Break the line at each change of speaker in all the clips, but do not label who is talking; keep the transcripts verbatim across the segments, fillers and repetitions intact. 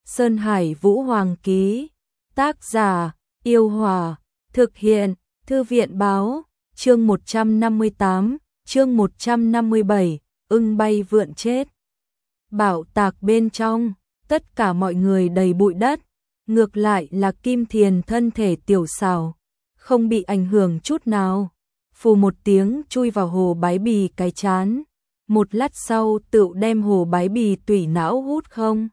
Sơn Hải Vũ Hoàng ký. Tác giả, Yêu Hòa. Thực hiện, Thư viện báo. Chương một trăm năm mươi tám, chương một trăm năm mươi bảy, ưng bay vượn chết. Bảo tạc bên trong, tất cả mọi người đầy bụi đất. Ngược lại là Kim Thiền thân thể tiểu xảo, không bị ảnh hưởng chút nào. Phù một tiếng chui vào hồ bái bì cái chán. Một lát sau tự đem hồ bái bì tủy não hút không.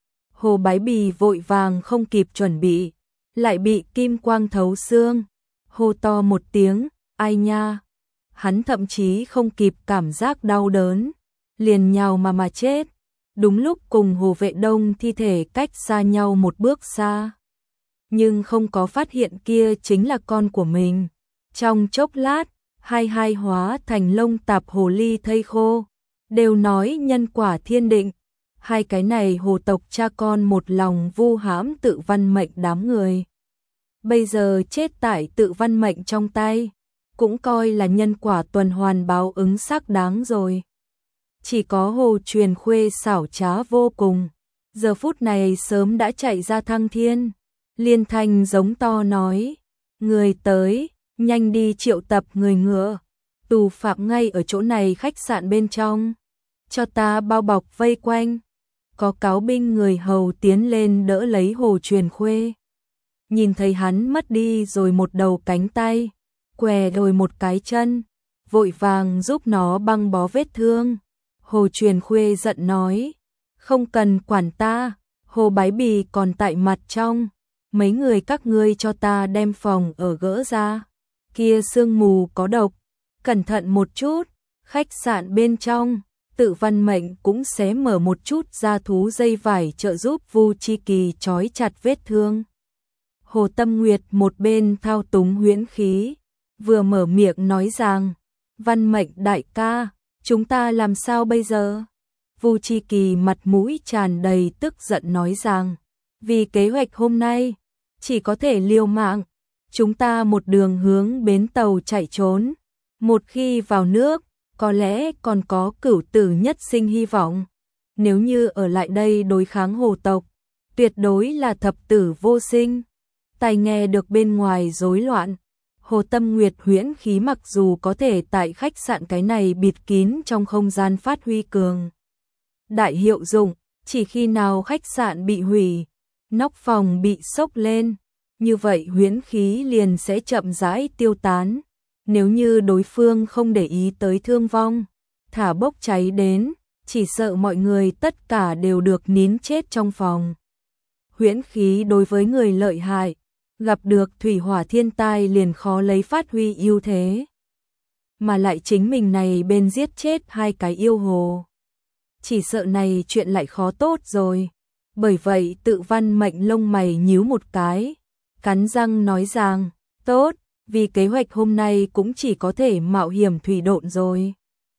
Hồ bái bì vội vàng không kịp chuẩn bị, lại bị kim quang thấu xương. Hô to một tiếng, ai nha. Hắn thậm chí không kịp cảm giác đau đớn, liền nhào mà mà chết. Đúng lúc cùng Hồ Vệ Đông thi thể cách xa nhau một bước xa. Nhưng không có phát hiện kia chính là con của mình. Trong chốc lát, hai hai hóa thành lông tạp hồ ly thây khô. Đều nói nhân quả thiên định. Hai cái này hồ tộc cha con một lòng vu hãm tự văn mệnh đám người. Bây giờ chết tại tự văn mệnh trong tay, cũng coi là nhân quả tuần hoàn báo ứng xác đáng rồi. Chỉ có Hồ Truyền Khuê xảo trá vô cùng, giờ phút này sớm đã chạy ra thăng thiên. Liên thanh giống to nói, người tới, nhanh đi triệu tập người ngựa, tù phạm ngay ở chỗ này khách sạn bên trong, cho ta bao bọc vây quanh. Có cáo binh người hầu tiến lên đỡ lấy Hồ Truyền Khuê. Nhìn thấy hắn mất đi rồi một đầu cánh tay, què rồi một cái chân, vội vàng giúp nó băng bó vết thương. Hồ Truyền Khuê giận nói, không cần quản ta, Hồ Bái Bì còn tại mặt trong, mấy người các ngươi cho ta đem phòng ở gỡ ra, kia sương mù có độc, cẩn thận một chút. Khách sạn bên trong, tự văn mệnh cũng xé mở một chút da thú dây vải trợ giúp Vu Chi Kỳ trói chặt vết thương. Hồ Tâm Nguyệt một bên thao túng huyễn khí, vừa mở miệng nói rằng, văn mệnh đại ca, chúng ta làm sao bây giờ? Vu Chi Kỳ mặt mũi tràn đầy tức giận nói rằng, vì kế hoạch hôm nay, chỉ có thể liều mạng, chúng ta một đường hướng bến tàu chạy trốn, một khi vào nước, có lẽ còn có cửu tử nhất sinh hy vọng. Nếu như ở lại đây đối kháng hồ tộc, tuyệt đối là thập tử vô sinh. Tai nghe được bên ngoài rối loạn, Hồ Tâm Nguyệt huyễn khí mặc dù có thể tại khách sạn cái này bịt kín trong không gian phát huy cường đại hiệu dụng, chỉ khi nào khách sạn bị hủy, nóc phòng bị sốc lên, như vậy huyễn khí liền sẽ chậm rãi tiêu tán. Nếu như đối phương không để ý tới thương vong, thả bốc cháy đến, chỉ sợ mọi người tất cả đều được nín chết trong phòng. Huyễn khí đối với người lợi hại, gặp được thủy hỏa thiên tai liền khó lấy phát huy ưu thế. Mà lại chính mình này bên giết chết hai cái yêu hồ. Chỉ sợ này chuyện lại khó tốt rồi. Bởi vậy tự văn mệnh lông mày nhíu một cái, cắn răng nói rằng, tốt, vì kế hoạch hôm nay cũng chỉ có thể mạo hiểm thủy độn rồi.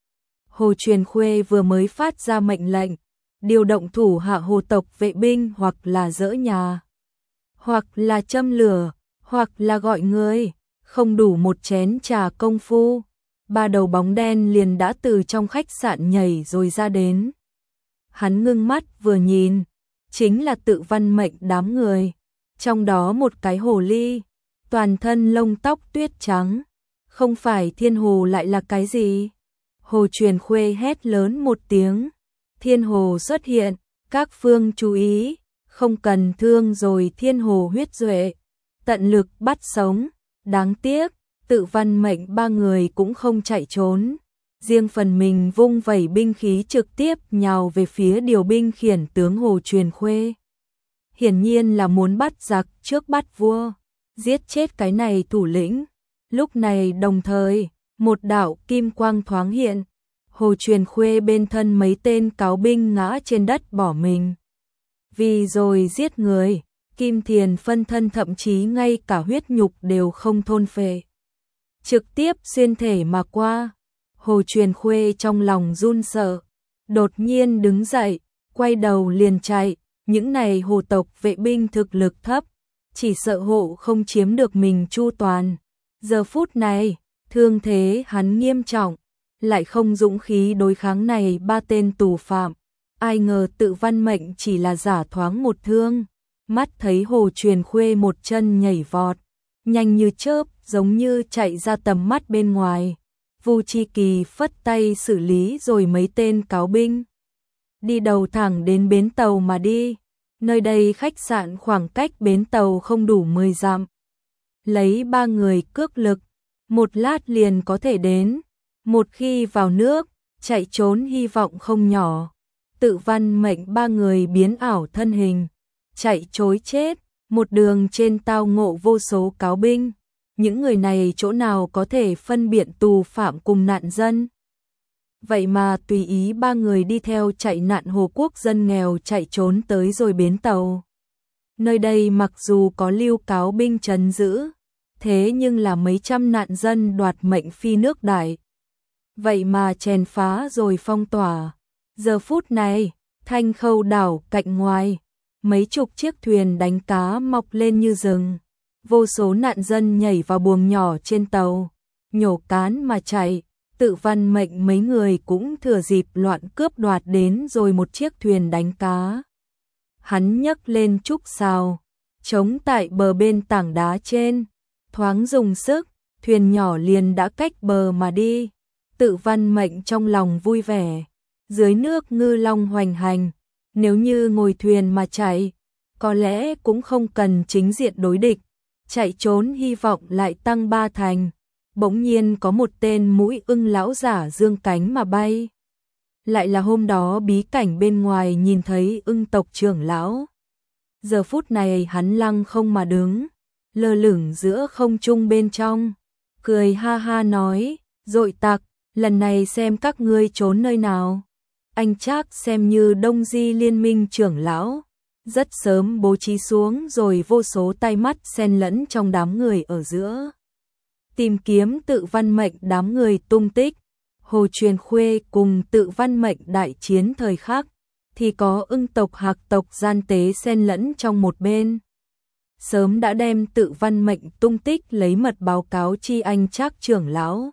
Hồ Truyền Khuê vừa mới phát ra mệnh lệnh, điều động thủ hạ hồ tộc vệ binh hoặc là dỡ nhà, hoặc là châm lửa, hoặc là gọi người, không đủ một chén trà công phu, ba đầu bóng đen liền đã từ trong khách sạn nhảy rồi ra đến. Hắn ngưng mắt vừa nhìn, chính là tự văn mệnh đám người, trong đó một cái hồ ly, toàn thân lông tóc tuyết trắng, không phải thiên hồ lại là cái gì? Hồ Truyền Khuê hét lớn một tiếng, thiên hồ xuất hiện, các phương chú ý, không cần thương rồi thiên hồ huyết duệ, tận lực bắt sống, đáng tiếc, tự văn mệnh ba người cũng không chạy trốn, riêng phần mình vung vẩy binh khí trực tiếp nhào về phía điều binh khiển tướng Hồ Truyền Khuê. Hiển nhiên là muốn bắt giặc trước bắt vua, giết chết cái này thủ lĩnh. Lúc này đồng thời, một đạo kim quang thoáng hiện, Hồ Truyền Khuê bên thân mấy tên cáo binh ngã trên đất bỏ mình. Vì rồi giết người, Kim Thiền phân thân thậm chí ngay cả huyết nhục đều không thôn phệ, trực tiếp xuyên thể mà qua. Hồ Truyền Khuê trong lòng run sợ, đột nhiên đứng dậy, quay đầu liền chạy. Những này hồ tộc vệ binh thực lực thấp, chỉ sợ hộ không chiếm được mình chu toàn. Giờ phút này, thương thế hắn nghiêm trọng, lại không dũng khí đối kháng này ba tên tù phạm. Ai ngờ Tự Văn Mệnh chỉ là giả thoáng một thương, mắt thấy Hồ Truyền Khuê một chân nhảy vọt, nhanh như chớp, giống như chạy ra tầm mắt bên ngoài. Vu Chi Kỳ phất tay xử lý rồi mấy tên cáo binh đi đầu thẳng đến bến tàu mà đi. Nơi đây khách sạn khoảng cách bến tàu không đủ mười dặm. Lấy ba người cước lực, một lát liền có thể đến. Một khi vào nước, chạy trốn hy vọng không nhỏ. Tự Văn Mệnh ba người biến ảo thân hình, chạy trối chết, một đường trên tao ngộ vô số cáo binh. Những người này chỗ nào có thể phân biệt tù phạm cùng nạn dân. Vậy mà tùy ý ba người đi theo chạy nạn Hồ Quốc dân nghèo chạy trốn tới rồi bến tàu. Nơi đây mặc dù có lưu cáo binh trấn giữ, thế nhưng là mấy trăm nạn dân đoạt mệnh phi nước đại. Vậy mà chèn phá rồi phong tỏa. Giờ phút này, Thanh Khâu đảo cạnh ngoài, mấy chục chiếc thuyền đánh cá mọc lên như rừng. Vô số nạn dân nhảy vào buồng nhỏ trên tàu, nhổ cán mà chạy. Tự Văn Mệnh mấy người cũng thừa dịp loạn cướp đoạt đến rồi một chiếc thuyền đánh cá. Hắn nhấc lên trúc sào, chống tại bờ bên tảng đá trên, thoáng dùng sức, thuyền nhỏ liền đã cách bờ mà đi. Tự Văn Mệnh trong lòng vui vẻ, dưới nước ngư long hoành hành, nếu như ngồi thuyền mà chạy, có lẽ cũng không cần chính diện đối địch, chạy trốn hy vọng lại tăng ba thành. Bỗng nhiên có một tên mũi ưng lão giả dương cánh mà bay. Lại là hôm đó bí cảnh bên ngoài nhìn thấy ưng tộc trưởng lão. Giờ phút này hắn lăng không mà đứng, lơ lửng giữa không trung bên trong, cười ha ha nói, dội tặc, lần này xem các ngươi trốn nơi nào. Anh Trác xem như Đông Di Liên minh trưởng lão, rất sớm bố trí xuống rồi vô số tay mắt xen lẫn trong đám người ở giữa. Tìm kiếm Tự Văn Mệnh đám người tung tích. Hồ Truyền Khuê cùng Tự Văn Mệnh đại chiến thời khắc, thì có ưng tộc Hạc tộc gian tế xen lẫn trong một bên. Sớm đã đem Tự Văn Mệnh tung tích lấy mật báo cáo chi anh Trác trưởng lão.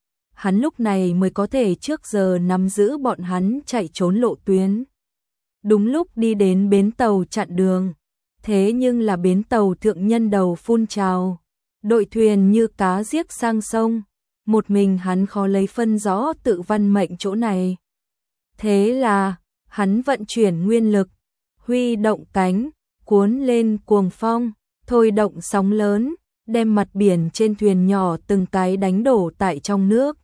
Hắn lúc này mới có thể trước giờ nắm giữ bọn hắn chạy trốn lộ tuyến. Đúng lúc đi đến bến tàu chặn đường, thế nhưng là bến tàu thượng nhân đầu phun trào. Đội thuyền như cá giết sang sông, một mình hắn khó lấy phân rõ Tự Văn Mệnh chỗ này. Thế là, hắn vận chuyển nguyên lực, huy động cánh, cuốn lên cuồng phong, thôi động sóng lớn, đem mặt biển trên thuyền nhỏ từng cái đánh đổ tại trong nước.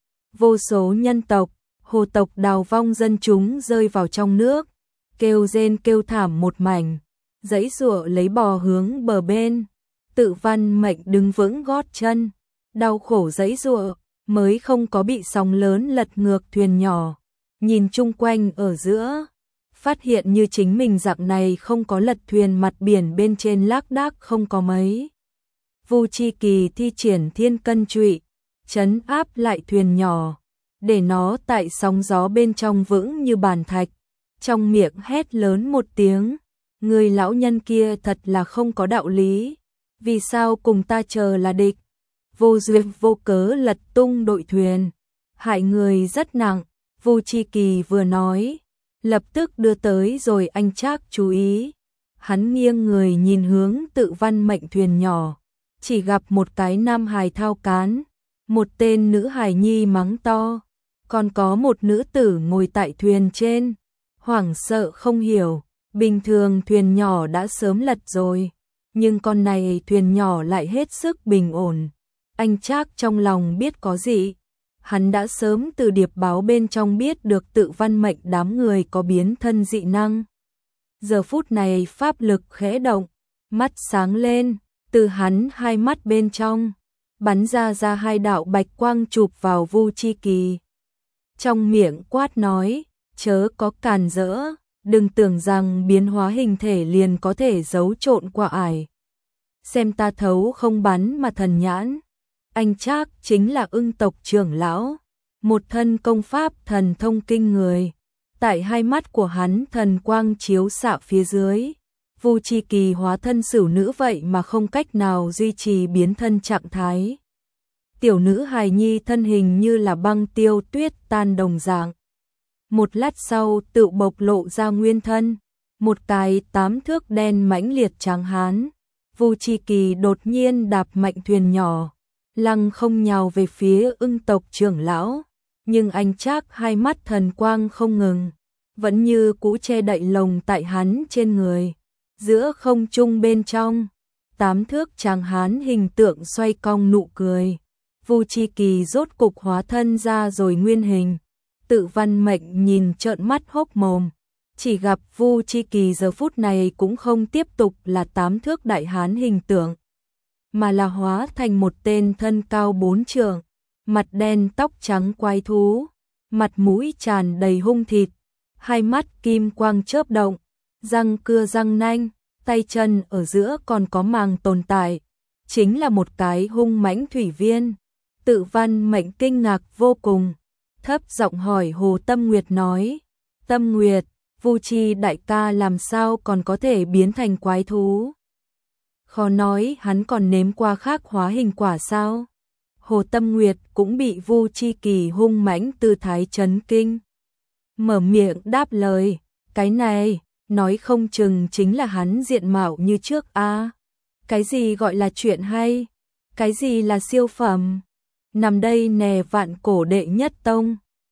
Vô số nhân tộc, hồ tộc đào vong dân chúng rơi vào trong nước, kêu rên kêu thảm một mảnh, giãy giụa lấy bò hướng bờ bên. Tự Văn Mệnh đứng vững gót chân, đau khổ giãy giụa, mới không có bị sóng lớn lật ngược thuyền nhỏ. Nhìn chung quanh ở giữa, phát hiện như chính mình dạng này không có lật thuyền, mặt biển bên trên lác đác không có mấy. Vu Chi Kỳ thi triển thiên cân trụy, trấn áp lại thuyền nhỏ, để nó tại sóng gió bên trong vững như bàn thạch. Trong miệng hét lớn một tiếng, người lão nhân kia thật là không có đạo lý. Vì sao cùng ta chờ là địch? Vô duyên vô cớ lật tung đội thuyền, hại người rất nặng. Vu Chi Kỳ vừa nói, lập tức đưa tới rồi anh Trác chú ý. Hắn nghiêng người nhìn hướng Tự Văn Mệnh thuyền nhỏ, chỉ gặp một cái nam hài thao cán, một tên nữ hài nhi mắng to, còn có một nữ tử ngồi tại thuyền trên, hoảng sợ không hiểu. Bình thường thuyền nhỏ đã sớm lật rồi, nhưng con này thuyền nhỏ lại hết sức bình ổn. Anh Trác trong lòng biết có gì, hắn đã sớm từ điệp báo bên trong biết được Tự Văn Mệnh đám người có biến thân dị năng. Giờ phút này pháp lực khẽ động, mắt sáng lên, từ hắn hai mắt bên trong bắn ra ra hai đạo bạch quang chụp vào Vu Chi Kỳ. Trong miệng quát nói, chớ có càn rỡ, đừng tưởng rằng biến hóa hình thể liền có thể giấu trộn qua ải. Xem ta thấu không bắn mà thần nhãn. Anh Trác chính là ưng tộc trưởng lão, một thân công pháp thần thông kinh người. Tại hai mắt của hắn thần quang chiếu xạ phía dưới, Vu Chi Kỳ hóa thân sửu nữ vậy mà không cách nào duy trì biến thân trạng thái. Tiểu nữ hài nhi thân hình như là băng tiêu tuyết tan đồng dạng. một lát sau tự bộc lộ ra nguyên thân, một cái tám thước đen mãnh liệt tráng hán. Vu Chi Kỳ đột nhiên đạp mạnh thuyền nhỏ, lăng không nhào về phía Ưng tộc trưởng lão, nhưng anh Trác hai mắt thần quang không ngừng, vẫn như cũ che đậy lồng tại hắn trên người. Giữa không trung bên trong, tám thước tráng hán hình tượng xoay cong nụ cười. Vu Chi Kỳ rốt cục hóa thân ra rồi nguyên hình. Tự Văn Mệnh nhìn trợn mắt hốc mồm, chỉ gặp Vu Chi Kỳ giờ phút này cũng không tiếp tục là tám thước đại hán hình tượng, mà là hóa thành một tên thân cao bốn trượng, mặt đen tóc trắng quái thú, mặt mũi tràn đầy hung thịt, hai mắt kim quang chớp động, răng cưa răng nanh, tay chân ở giữa còn có màng tồn tại, chính là một cái hung mãnh thủy viên. Tự Văn Mệnh kinh ngạc vô cùng, thấp giọng hỏi Hồ Tâm Nguyệt nói: Tâm Nguyệt, Vu Chi đại ca làm sao còn có thể biến thành quái thú? Khó nói hắn còn nếm qua khác hóa hình quả sao? Hồ Tâm Nguyệt cũng bị Vu Chi Kỳ hung mãnh tư thái chấn kinh, mở miệng đáp lời: cái này, nói không chừng chính là hắn diện mạo như trước a. À, cái gì gọi là chuyện hay? Cái gì là siêu phẩm? Nằm đây nè Vạn Cổ đệ nhất tông,